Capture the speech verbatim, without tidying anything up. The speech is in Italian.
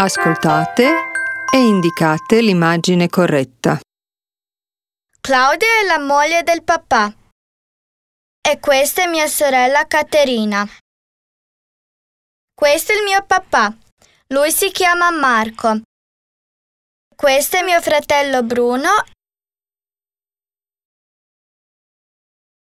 Ascoltate e indicate l'immagine corretta. Claudia è la moglie del papà. E questa è mia sorella Caterina. Questo è il mio papà. Lui si chiama Marco. Questo è mio fratello Bruno